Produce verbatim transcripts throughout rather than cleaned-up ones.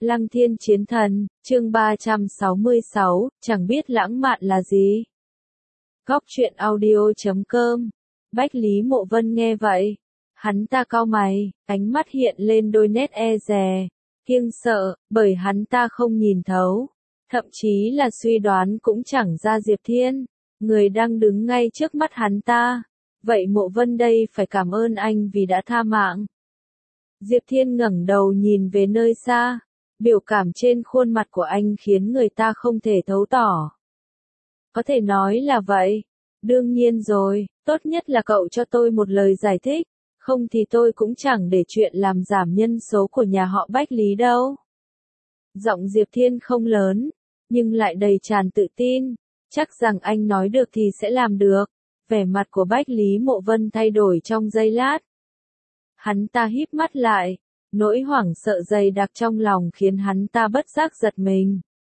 Lăng Thiên Chiến Thần, chương ba trăm sáu mươi sáu, chẳng biết lãng mạn là gì. Góc truyện audio chấm com. Bách Lý Mộ Vân nghe vậy, hắn ta cau mày, ánh mắt hiện lên đôi nét e dè, kiêng sợ, bởi hắn ta không nhìn thấu, thậm chí là suy đoán cũng chẳng ra Diệp Thiên, người đang đứng ngay trước mắt hắn ta. Vậy Mộ Vân đây phải cảm ơn anh vì đã tha mạng. Diệp Thiên ngẩng đầu nhìn về nơi xa, biểu cảm trên khuôn mặt của anh khiến người ta không thể thấu tỏ. Có thể nói là vậy. Đương nhiên rồi, tốt nhất là cậu cho tôi một lời giải thích, không thì tôi cũng chẳng để chuyện làm giảm nhân số của nhà họ Bách Lý đâu. Giọng Diệp Thiên không lớn, nhưng lại đầy tràn tự tin, chắc rằng anh nói được thì sẽ làm được. Vẻ mặt của Bách Lý Mộ Vân thay đổi trong giây lát. Hắn ta híp mắt lại, nỗi hoảng sợ dày đặc trong lòng khiến hắn ta bất giác giật mình.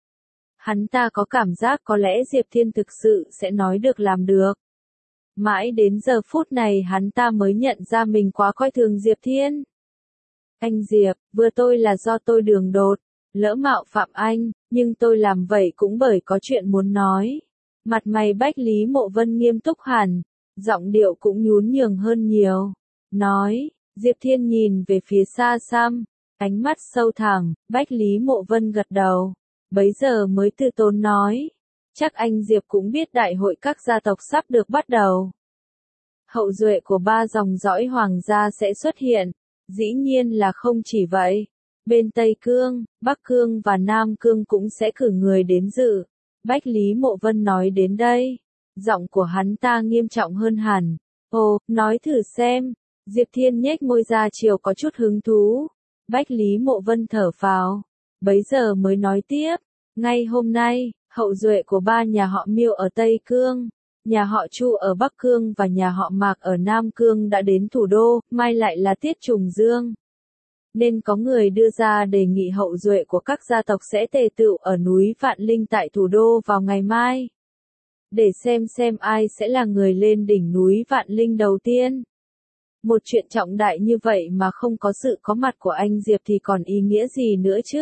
Hắn ta có cảm giác có lẽ Diệp Thiên thực sự sẽ nói được làm được. Mãi đến giờ phút này hắn ta mới nhận ra mình quá coi thường Diệp Thiên. Anh Diệp, vừa tôi là do tôi đường đột, lỡ mạo phạm anh, nhưng tôi làm vậy cũng bởi có chuyện muốn nói. Mặt mày Bách Lý Mộ Vân nghiêm túc hẳn, giọng điệu cũng nhún nhường hơn nhiều. Nói, Diệp Thiên nhìn về phía xa xăm, ánh mắt sâu thẳm, Bách Lý Mộ Vân gật đầu, bấy giờ mới từ tốn nói, chắc anh Diệp cũng biết đại hội các gia tộc sắp được bắt đầu. Hậu duệ của ba dòng dõi hoàng gia sẽ xuất hiện, dĩ nhiên là không chỉ vậy, bên Tây Cương, Bắc Cương và Nam Cương cũng sẽ cử người đến dự. Bách Lý Mộ Vân nói đến đây, giọng của hắn ta nghiêm trọng hơn hẳn. Ồ, nói thử xem. Diệp Thiên nhếch môi ra chiều có chút hứng thú. Bách Lý Mộ Vân thở phào, bấy giờ mới nói tiếp. Ngay hôm nay, hậu duệ của ba nhà họ Miêu ở Tây Cương, nhà họ Chu ở Bắc Cương và nhà họ Mạc ở Nam Cương đã đến thủ đô, mai lại là tiết trùng dương. Nên có người đưa ra đề nghị hậu duệ của các gia tộc sẽ tề tựu ở núi Vạn Linh tại thủ đô vào ngày mai. Để xem xem ai sẽ là người lên đỉnh núi Vạn Linh đầu tiên. Một chuyện trọng đại như vậy mà không có sự có mặt của anh Diệp thì còn ý nghĩa gì nữa chứ?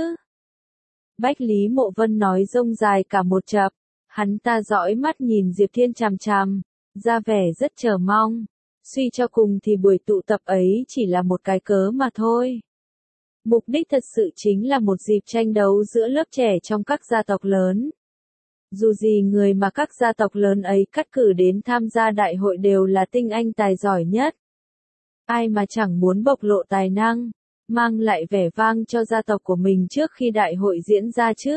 Bách Lý Mộ Vân nói rông dài cả một chập, hắn ta dõi mắt nhìn Diệp Thiên chằm chằm, ra vẻ rất chờ mong. Suy cho cùng thì buổi tụ tập ấy chỉ là một cái cớ mà thôi. Mục đích thật sự chính là một dịp tranh đấu giữa lớp trẻ trong các gia tộc lớn. Dù gì người mà các gia tộc lớn ấy cắt cử đến tham gia đại hội đều là tinh anh tài giỏi nhất. Ai mà chẳng muốn bộc lộ tài năng, mang lại vẻ vang cho gia tộc của mình trước khi đại hội diễn ra chứ.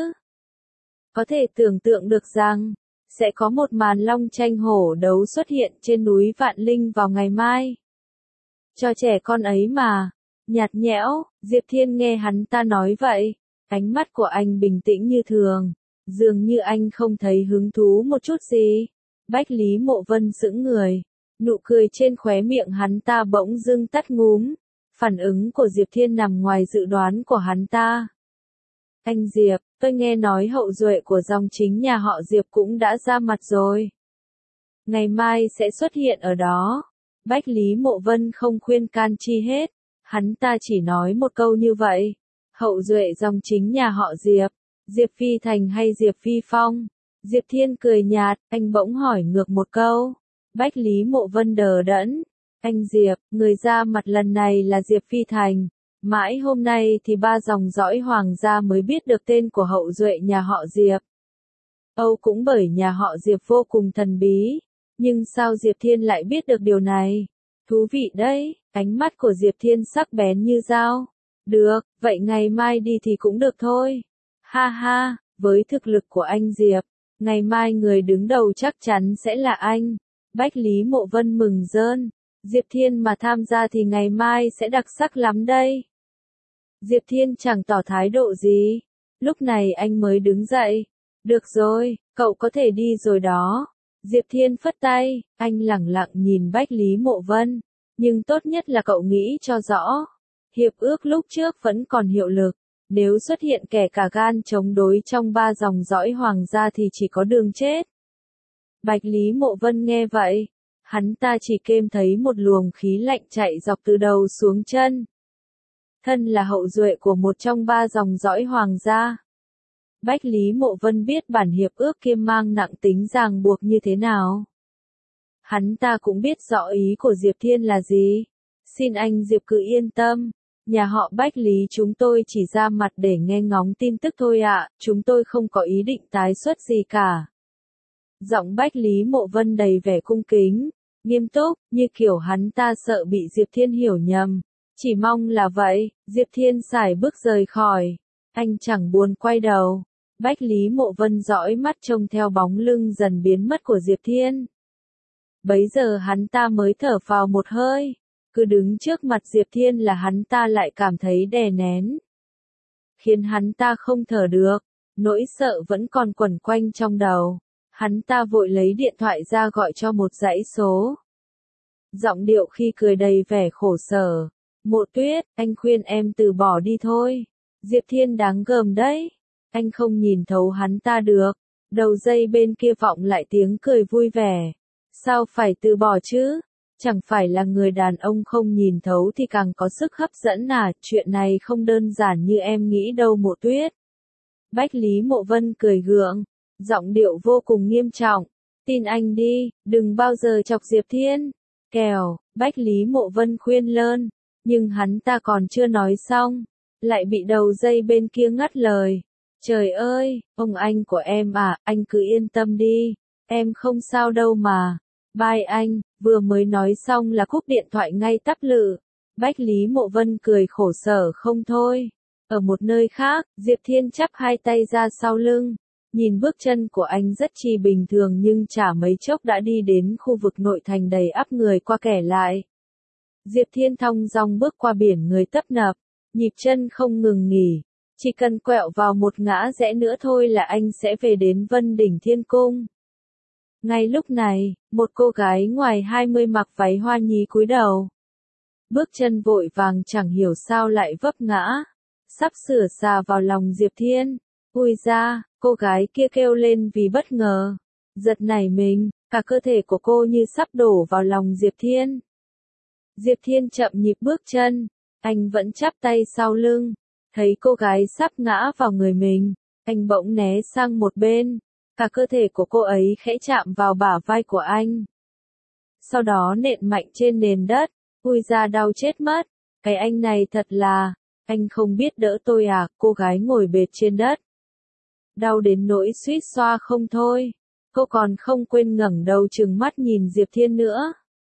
Có thể tưởng tượng được rằng, sẽ có một màn long tranh hổ đấu xuất hiện trên núi Vạn Linh vào ngày mai. Cho trẻ con ấy mà. Nhạt nhẽo, Diệp Thiên nghe hắn ta nói vậy, ánh mắt của anh bình tĩnh như thường, dường như anh không thấy hứng thú một chút gì. Bách Lý Mộ Vân sững người, nụ cười trên khóe miệng hắn ta bỗng dưng tắt ngúm, phản ứng của Diệp Thiên nằm ngoài dự đoán của hắn ta. Anh Diệp, tôi nghe nói hậu duệ của dòng chính nhà họ Diệp cũng đã ra mặt rồi. Ngày mai sẽ xuất hiện ở đó. Bách Lý Mộ Vân không khuyên can chi hết. Hắn ta chỉ nói một câu như vậy. Hậu duệ dòng chính nhà họ Diệp, Diệp Phi Thành hay Diệp Phi Phong? Diệp Thiên cười nhạt, anh bỗng hỏi ngược một câu. Bách Lý Mộ Vân đờ đẫn. Anh Diệp, người ra mặt lần này là Diệp Phi Thành. Mãi hôm nay thì ba dòng dõi hoàng gia mới biết được tên của hậu duệ nhà họ Diệp. Âu cũng bởi nhà họ Diệp vô cùng thần bí. Nhưng sao Diệp Thiên lại biết được điều này? Thú vị đấy. Ánh mắt của Diệp Thiên sắc bén như dao. Được, vậy ngày mai đi thì cũng được thôi. Ha ha, với thực lực của anh Diệp, ngày mai người đứng đầu chắc chắn sẽ là anh. Bách Lý Mộ Vân mừng rơn. Diệp Thiên mà tham gia thì ngày mai sẽ đặc sắc lắm đây. Diệp Thiên chẳng tỏ thái độ gì. Lúc này anh mới đứng dậy. Được rồi, cậu có thể đi rồi đó. Diệp Thiên phất tay, anh lẳng lặng nhìn Bách Lý Mộ Vân. Nhưng tốt nhất là cậu nghĩ cho rõ. Hiệp ước lúc trước vẫn còn hiệu lực. Nếu xuất hiện kẻ cả gan chống đối trong ba dòng dõi hoàng gia thì chỉ có đường chết. Bách Lý Mộ Vân nghe vậy. Hắn ta chỉ kêm thấy một luồng khí lạnh chạy dọc từ đầu xuống chân. thân là hậu duệ của một trong ba dòng dõi hoàng gia. Bách Lý Mộ Vân biết bản hiệp ước kia mang nặng tính ràng buộc như thế nào. Hắn ta cũng biết rõ ý của Diệp Thiên là gì. Xin anh Diệp cứ yên tâm, nhà họ Bách Lý chúng tôi chỉ ra mặt để nghe ngóng tin tức thôi ạ, chúng tôi không có ý định tái xuất gì cả. Giọng Bách Lý Mộ Vân đầy vẻ cung kính, nghiêm túc, như kiểu hắn ta sợ bị Diệp Thiên hiểu nhầm. Chỉ mong là vậy. Diệp Thiên sải bước rời khỏi. Anh chẳng buồn quay đầu. Bách Lý Mộ Vân dõi mắt trông theo bóng lưng dần biến mất của Diệp Thiên. Bấy giờ hắn ta mới thở phào một hơi. Cứ đứng trước mặt Diệp Thiên là hắn ta lại cảm thấy đè nén. Khiến hắn ta không thở được. Nỗi sợ vẫn còn quẩn quanh trong đầu. Hắn ta vội lấy điện thoại ra gọi cho một dãy số. Giọng điệu khi cười đầy vẻ khổ sở. Mộ Tuyết, anh khuyên em từ bỏ đi thôi. Diệp Thiên đáng gờm đấy. Anh không nhìn thấu hắn ta được. Đầu dây bên kia vọng lại tiếng cười vui vẻ. Sao phải từ bỏ chứ? Chẳng phải là người đàn ông không nhìn thấu thì càng có sức hấp dẫn à? Chuyện này không đơn giản như em nghĩ đâu Mộ Tuyết. Bách Lý Mộ Vân cười gượng. Giọng điệu vô cùng nghiêm trọng. Tin anh đi, đừng bao giờ chọc Diệp Thiên. Kèo, Bách Lý Mộ Vân khuyên lơn. Nhưng hắn ta còn chưa nói xong. Lại bị đầu dây bên kia ngắt lời. Trời ơi, ông anh của em à, anh cứ yên tâm đi. Em không sao đâu mà. Bye anh, vừa mới nói xong là cúp điện thoại ngay tắp lự. Bách Lý Mộ Vân cười khổ sở không thôi. Ở một nơi khác, Diệp Thiên chắp hai tay ra sau lưng. Nhìn bước chân của anh rất chi bình thường nhưng chả mấy chốc đã đi đến khu vực nội thành đầy ắp người qua kẻ lại. Diệp Thiên thong dong bước qua biển người tấp nập, nhịp chân không ngừng nghỉ. Chỉ cần quẹo vào một ngã rẽ nữa thôi là anh sẽ về đến Vân Đỉnh Thiên Cung. Ngay lúc này, một cô gái ngoài hai mươi mặc váy hoa nhí cúi đầu. Bước chân vội vàng chẳng hiểu sao lại vấp ngã. Sắp sửa xà vào lòng Diệp Thiên. Ui ra, cô gái kia kêu lên vì bất ngờ. Giật nảy mình, cả cơ thể của cô như sắp đổ vào lòng Diệp Thiên. Diệp Thiên chậm nhịp bước chân. Anh vẫn chắp tay sau lưng. Thấy cô gái sắp ngã vào người mình. Anh bỗng né sang một bên. Cả cơ thể của cô ấy khẽ chạm vào bả vai của anh. Sau đó nện mạnh trên nền đất. Ui ra đau chết mất. Cái anh này thật là. Anh không biết đỡ tôi à? Cô gái ngồi bệt trên đất. Đau đến nỗi suýt xoa không thôi. Cô còn không quên ngẩng đầu trừng mắt nhìn Diệp Thiên nữa.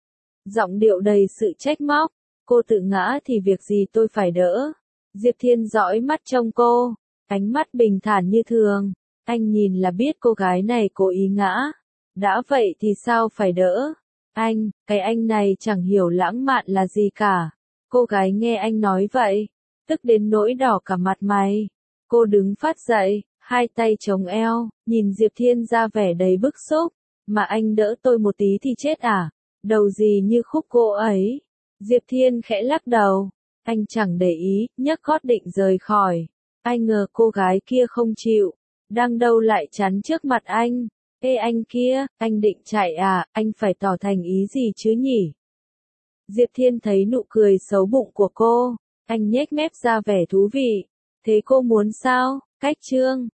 Giọng điệu đầy sự trách móc. Cô tự ngã thì việc gì tôi phải đỡ. Diệp Thiên dõi mắt trông cô. Ánh mắt bình thản như thường. Anh nhìn là biết cô gái này cố ý ngã. Đã vậy thì sao phải đỡ. Anh, cái anh này chẳng hiểu lãng mạn là gì cả. Cô gái nghe anh nói vậy. Tức đến nỗi đỏ cả mặt mày. Cô đứng phát dậy. Hai tay chống eo, nhìn Diệp Thiên ra vẻ đầy bức xúc. Mà anh đỡ tôi một tí thì chết à? Đầu gì như khúc gỗ ấy. Diệp Thiên khẽ lắc đầu. Anh chẳng để ý, nhấc gót định rời khỏi. Ai ngờ cô gái kia không chịu. Đang đâu lại chắn trước mặt anh. Ê anh kia, anh định chạy à? Anh phải tỏ thành ý gì chứ nhỉ? Diệp Thiên thấy nụ cười xấu bụng của cô. Anh nhếch mép ra vẻ thú vị. Thế cô muốn sao? Cách chương